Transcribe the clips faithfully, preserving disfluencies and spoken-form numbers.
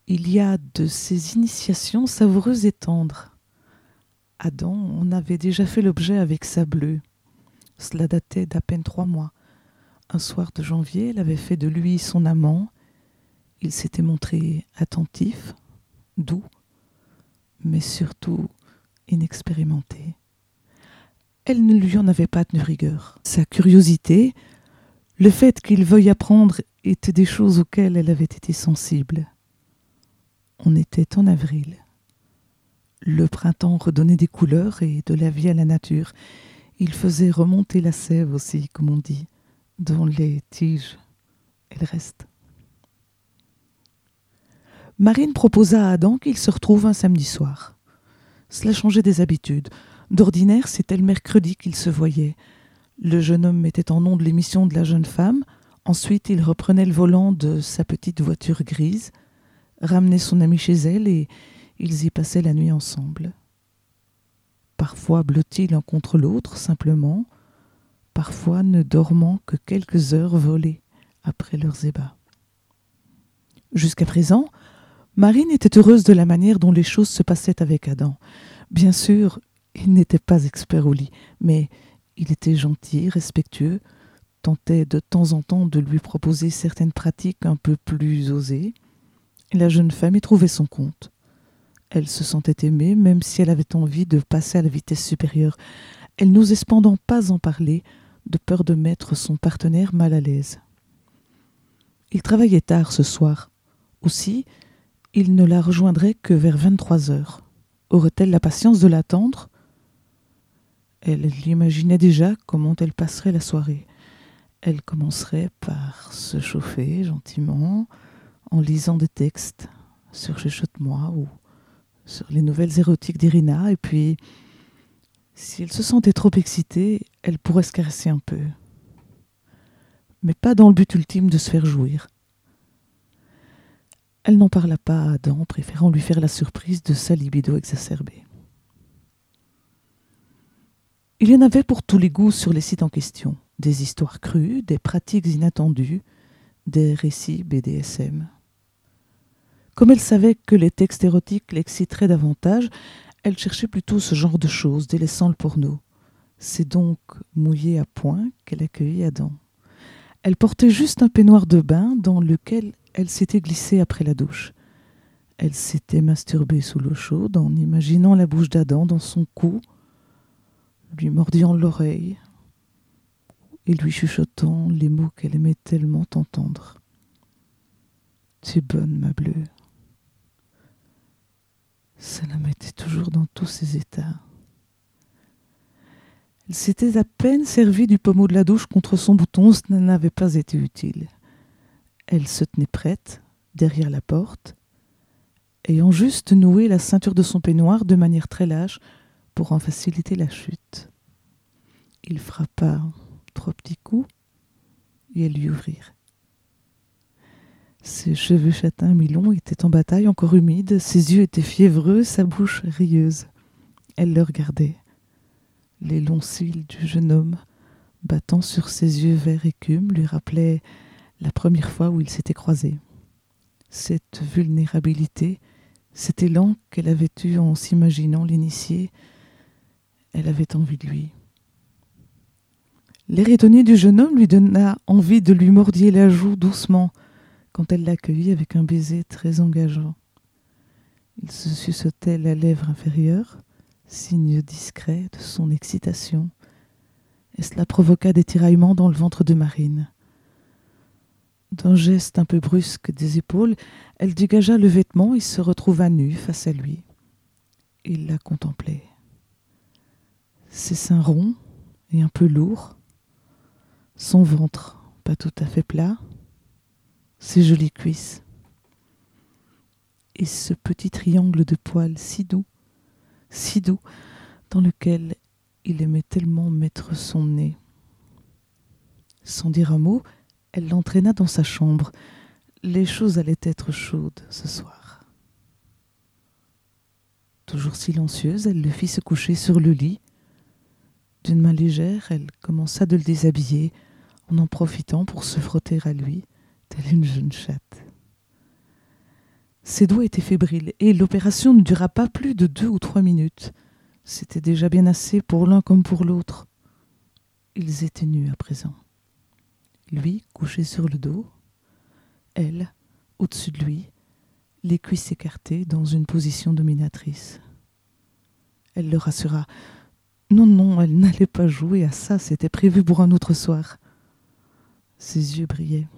Il y a de ces initiations savoureuses et tendres. Adam en avait déjà fait l'objet avec sa bleue. Cela datait d'à peine trois mois. Un soir de janvier, elle avait fait de lui son amant. Il s'était montré attentif, doux, mais surtout inexpérimenté. Elle ne lui en avait pas tenu rigueur. Sa curiosité, le fait qu'il veuille apprendre, étaient des choses auxquelles elle avait été sensible. On était en avril. Le printemps redonnait des couleurs et de la vie à la nature. Il faisait remonter la sève aussi, comme on dit, dans les tiges et le reste. Marine proposa à Adam qu'il se retrouve un samedi soir. Cela changeait des habitudes. D'ordinaire, c'était le mercredi qu'ils se voyaient. Le jeune homme mettait en ondes l'émission de la jeune femme. Ensuite, il reprenait le volant de sa petite voiture grise, ramenait son amie chez elle et ils y passaient la nuit ensemble. Parfois blottis l'un contre l'autre, simplement, parfois ne dormant que quelques heures volées après leurs ébats. Jusqu'à présent, Marine était heureuse de la manière dont les choses se passaient avec Adam. Bien sûr, il n'était pas expert au lit, mais il était gentil, respectueux, tentait de temps en temps de lui proposer certaines pratiques un peu plus osées. La jeune femme y trouvait son compte. Elle se sentait aimée, même si elle avait envie de passer à la vitesse supérieure. Elle n'osait cependant pas en parler, de peur de mettre son partenaire mal à l'aise. Il travaillait tard ce soir. Aussi, il ne la rejoindrait que vers vingt-trois heures. Aurait-elle la patience de l'attendre ? Elle l'imaginait déjà comment elle passerait la soirée. Elle commencerait par se chauffer gentiment, en lisant des textes sur Chuchote-moi ou sur les nouvelles érotiques d'Irina, et puis, si elle se sentait trop excitée, elle pourrait se caresser un peu. Mais pas dans le but ultime de se faire jouir. Elle n'en parla pas à Adam, préférant lui faire la surprise de sa libido exacerbée. Il y en avait pour tous les goûts sur les sites en question. Des histoires crues, des pratiques inattendues, des récits B D S M. Comme elle savait que les textes érotiques l'exciteraient davantage, elle cherchait plutôt ce genre de choses, délaissant le porno. C'est donc mouillée à point qu'elle accueillit Adam. Elle portait juste un peignoir de bain dans lequel elle s'était glissée après la douche. Elle s'était masturbée sous l'eau chaude en imaginant la bouche d'Adam dans son cou, lui mordillant l'oreille et lui chuchotant les mots qu'elle aimait tellement entendre. « Tu es bonne, ma bleue. » Ça la mettait toujours dans tous ses états. Elle s'était à peine servie du pommeau de la douche contre son bouton, ce n'avait pas été utile. Elle se tenait prête, derrière la porte, ayant juste noué la ceinture de son peignoir de manière très lâche pour en faciliter la chute. Il frappa trois petits coups et elle lui ouvrirent. Ses cheveux châtains mi-longs étaient en bataille, encore humides, ses yeux étaient fiévreux, sa bouche rieuse. Elle le regardait. Les longs cils du jeune homme, battant sur ses yeux vert écume, lui rappelaient la première fois où ils s'étaient croisés. Cette vulnérabilité, cet élan qu'elle avait eu en s'imaginant l'initier, elle avait envie de lui. L'air étonné du jeune homme lui donna envie de lui mordiller la joue doucement quand elle l'accueillit avec un baiser très engageant. Il se suçotait la lèvre inférieure, signe discret de son excitation, et cela provoqua des tiraillements dans le ventre de Marine. D'un geste un peu brusque des épaules, elle dégagea le vêtement et se retrouva nue face à lui. Il la contemplait. Ses seins ronds et un peu lourds, son ventre pas tout à fait plat, ses jolies cuisses, et ce petit triangle de poils si doux, si doux, dans lequel il aimait tellement mettre son nez. Sans dire un mot, elle l'entraîna dans sa chambre. Les choses allaient être chaudes ce soir. Toujours silencieuse, elle le fit se coucher sur le lit. D'une main légère, elle commença de le déshabiller, en en profitant pour se frotter à lui, telle une jeune chatte. Ses doigts étaient fébriles et l'opération ne dura pas plus de deux ou trois minutes. C'était déjà bien assez pour l'un comme pour l'autre. Ils étaient nus à présent. Lui, couché sur le dos, elle, au-dessus de lui, les cuisses écartées dans une position dominatrice. Elle le rassura. Non, non, elle n'allait pas jouer à ça, c'était prévu pour un autre soir. Ses yeux brillaient.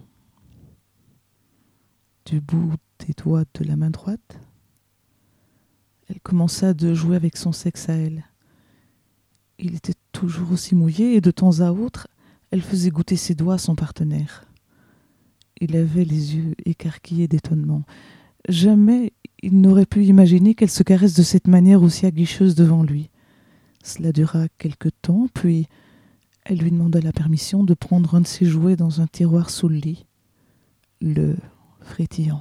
Du bout des doigts de la main droite, elle commença de jouer avec son sexe à elle. Il était toujours aussi mouillé et de temps à autre, elle faisait goûter ses doigts à son partenaire. Il avait les yeux écarquillés d'étonnement. Jamais il n'aurait pu imaginer qu'elle se caresse de cette manière aussi aguicheuse devant lui. Cela dura quelque temps, puis elle lui demanda la permission de prendre un de ses jouets dans un tiroir sous le lit, le frétillant.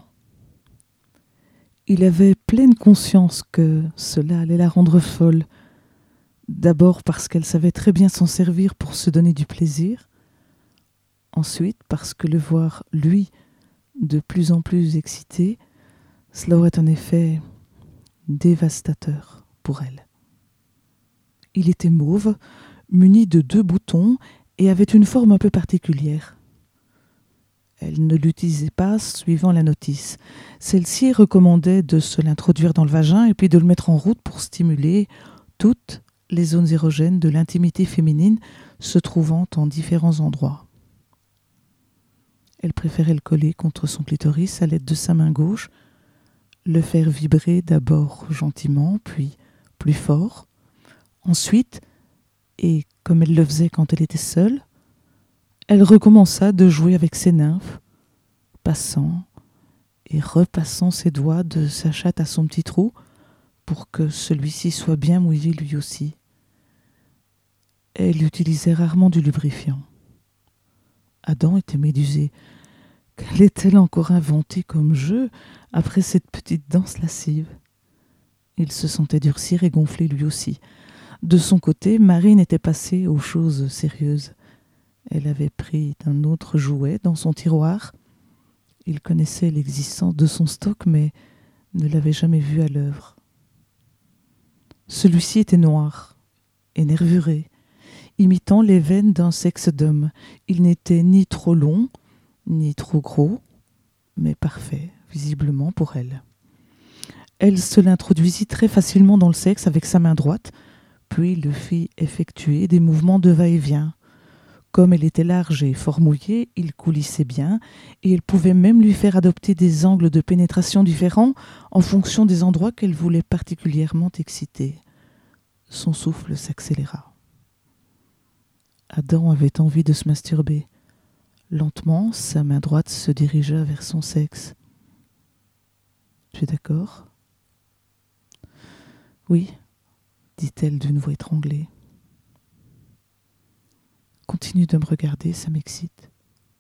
Il avait pleine conscience que cela allait la rendre folle, d'abord parce qu'elle savait très bien s'en servir pour se donner du plaisir, ensuite parce que le voir, lui, de plus en plus excité, cela aurait un effet dévastateur pour elle. Il était mauve, muni de deux boutons et avait une forme un peu particulière. Elle ne l'utilisait pas suivant la notice. Celle-ci recommandait de se l'introduire dans le vagin et puis de le mettre en route pour stimuler toutes les zones érogènes de l'intimité féminine se trouvant en différents endroits. Elle préférait le coller contre son clitoris à l'aide de sa main gauche, le faire vibrer d'abord gentiment, puis plus fort. Ensuite, et comme elle le faisait quand elle était seule, elle recommença de jouer avec ses nymphes, passant et repassant ses doigts de sa chatte à son petit trou pour que celui-ci soit bien mouillé lui aussi. Elle utilisait rarement du lubrifiant. Adam était médusé. Qu'allait-elle encore inventer comme jeu après cette petite danse lascive? Il se sentait durcir et gonfler lui aussi. De son côté, Marine était passée aux choses sérieuses. Elle avait pris un autre jouet dans son tiroir. Il connaissait l'existence de son stock, mais ne l'avait jamais vu à l'œuvre. Celui-ci était noir et nervuré, imitant les veines d'un sexe d'homme. Il n'était ni trop long, ni trop gros, mais parfait, visiblement pour elle. Elle se l'introduisit très facilement dans le sexe avec sa main droite, puis le fit effectuer des mouvements de va-et-vient. Comme elle était large et fort mouillée, il coulissait bien, et elle pouvait même lui faire adopter des angles de pénétration différents en fonction des endroits qu'elle voulait particulièrement exciter. Son souffle s'accéléra. Adam avait envie de se masturber. Lentement, sa main droite se dirigea vers son sexe. « Tu es d'accord ?»« Oui, » dit-elle d'une voix étranglée. « Continue de me regarder, ça m'excite. »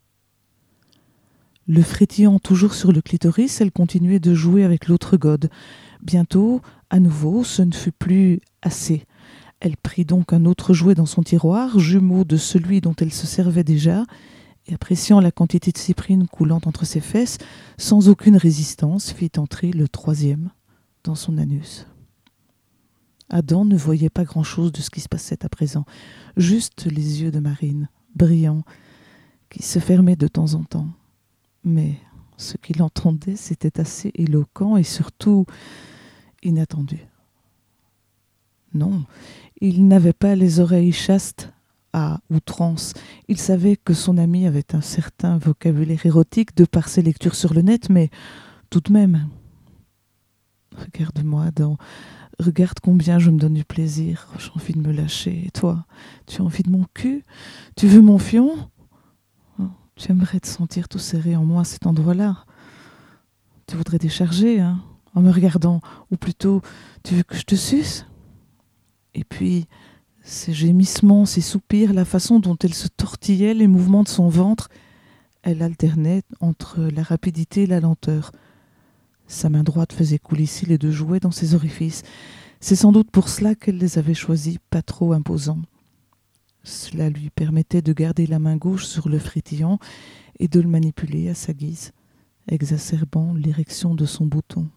Le frétillant toujours sur le clitoris, elle continuait de jouer avec l'autre gode. Bientôt, à nouveau, ce ne fut plus assez. Elle prit donc un autre jouet dans son tiroir, jumeau de celui dont elle se servait déjà, et appréciant la quantité de cyprine coulant entre ses fesses, sans aucune résistance, fit entrer le troisième dans son anus. Adam ne voyait pas grand-chose de ce qui se passait à présent, juste les yeux de Marine, brillants, qui se fermaient de temps en temps. Mais ce qu'il entendait, c'était assez éloquent et surtout inattendu. Non, il n'avait pas les oreilles chastes à outrance. Il savait que son ami avait un certain vocabulaire érotique de par ses lectures sur le net, mais tout de même. Regarde-moi, Adam. Regarde combien je me donne du plaisir. J'ai envie de me lâcher. Et toi, tu as envie de mon cul? Tu veux mon fion? Tu aimerais te sentir tout serré en moi à cet endroit-là. Tu voudrais décharger, hein, en me regardant. Ou plutôt, tu veux que je te suce? Et puis, ces gémissements, ces soupirs, la façon dont elle se tortillait, les mouvements de son ventre, elle alternait entre la rapidité et la lenteur. Sa main droite faisait coulisser les deux jouets dans ses orifices. C'est sans doute pour cela qu'elle les avait choisis pas trop imposants. Cela lui permettait de garder la main gauche sur le frétillant et de le manipuler à sa guise. exacerbant l'érection de son bouton.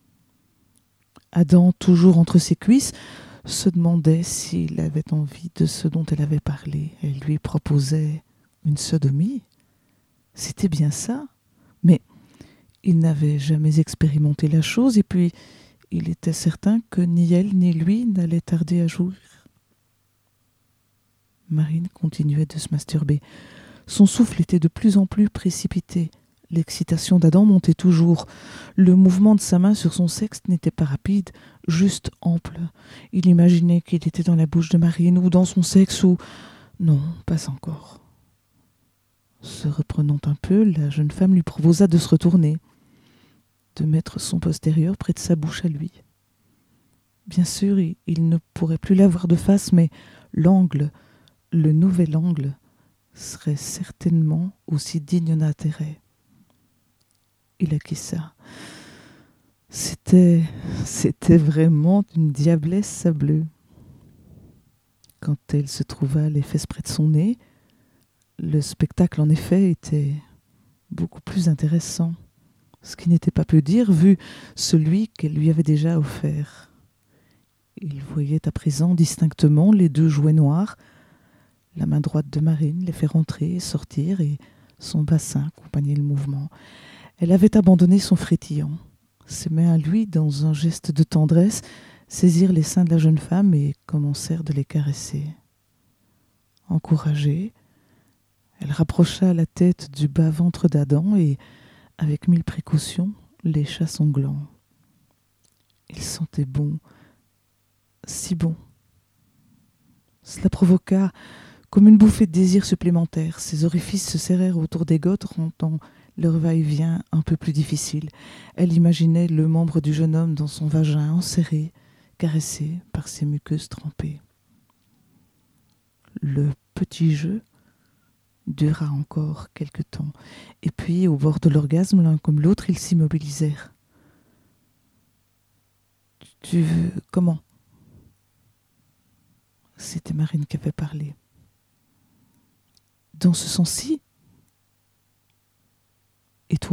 Adam, toujours entre ses cuisses, se demandait s'il avait envie de ce dont elle avait parlé. Elle lui proposait une sodomie. C'était bien ça, mais il n'avait jamais expérimenté la chose, et puis il était certain que ni elle ni lui n'allaient tarder à jouir. Marine continuait de se masturber. Son souffle était de plus en plus précipité. L'excitation d'Adam montait toujours. Le mouvement de sa main sur son sexe n'était pas rapide, juste ample. Il imaginait qu'il était dans la bouche de Marine, ou dans son sexe, ou... Non, pas encore. Se reprenant un peu, la jeune femme lui proposa de se retourner, de mettre son postérieur près de sa bouche à lui. Bien sûr, il, il ne pourrait plus la voir de face, mais l'angle, le nouvel angle, serait certainement aussi digne d'intérêt. Il acquiesça. C'était, c'était vraiment une diablesse sableuse. Quand elle se trouva les fesses près de son nez, le spectacle en effet était beaucoup plus intéressant, ce qui n'était pas peu dire vu celui qu'elle lui avait déjà offert. Il voyait à présent distinctement les deux jouets noirs, la main droite de Marine les faire entrer et sortir, et son bassin accompagnait le mouvement. Elle avait abandonné son frétillant. Ses mains à lui, dans un geste de tendresse, saisirent les seins de la jeune femme et commencèrent de les caresser. Encouragée, elle rapprocha la tête du bas-ventre d'Adam et, avec mille précautions, lécha son gland. Il sentait bon, si bon. Cela provoqua comme une bouffée de désir supplémentaire. Ses orifices se serrèrent autour des côtes, rendant leur va-et-vient un peu plus difficile. Elle imaginait le membre du jeune homme dans son vagin enserré, caressé par ses muqueuses trempées. Le petit jeu dura encore quelque temps, et puis, au bord de l'orgasme, l'un comme l'autre, ils s'immobilisèrent. « Tu veux... comment ?» C'était Marine qui avait parlé. « Dans ce sens-ci ? Et toi ?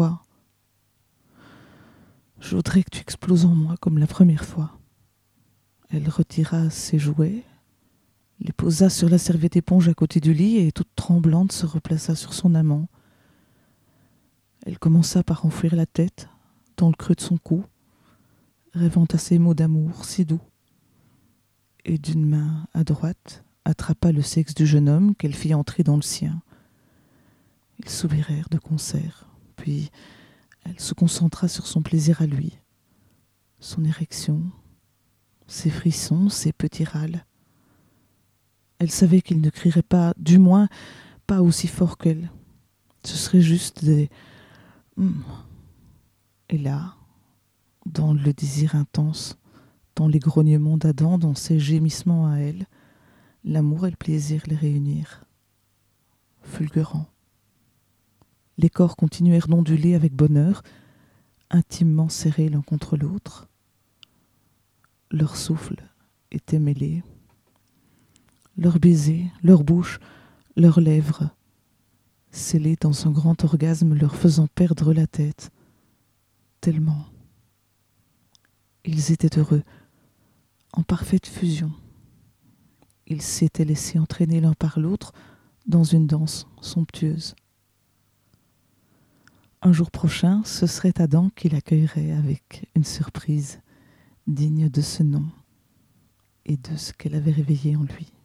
Je voudrais que tu exploses en moi comme la première fois. » Elle retira ses jouets, les posa sur la serviette éponge à côté du lit et, toute tremblante, se replaça sur son amant. Elle commença par enfouir la tête dans le creux de son cou, rêvant à ces mots d'amour si doux, et d'une main à droite attrapa le sexe du jeune homme qu'elle fit entrer dans le sien. Ils soupirèrent de concert, puis elle se concentra sur son plaisir à lui, son érection, ses frissons, ses petits râles. Elle savait qu'il ne crierait pas, du moins pas aussi fort qu'elle. Ce serait juste des... Et là, dans le désir intense, dans les grognements d'Adam, dans ses gémissements à elle, l'amour et le plaisir les réunirent, fulgurants. Les corps continuèrent d'onduler avec bonheur, intimement serrés l'un contre l'autre. Leur souffle était mêlé. Leurs baisers, leurs bouches, leurs lèvres, scellés dans un grand orgasme leur faisant perdre la tête. Tellement. Ils étaient heureux, en parfaite fusion. Ils s'étaient laissés entraîner l'un par l'autre dans une danse somptueuse. Un jour prochain, ce serait Adam qui l'accueillerait avec une surprise digne de ce nom et de ce qu'elle avait réveillé en lui.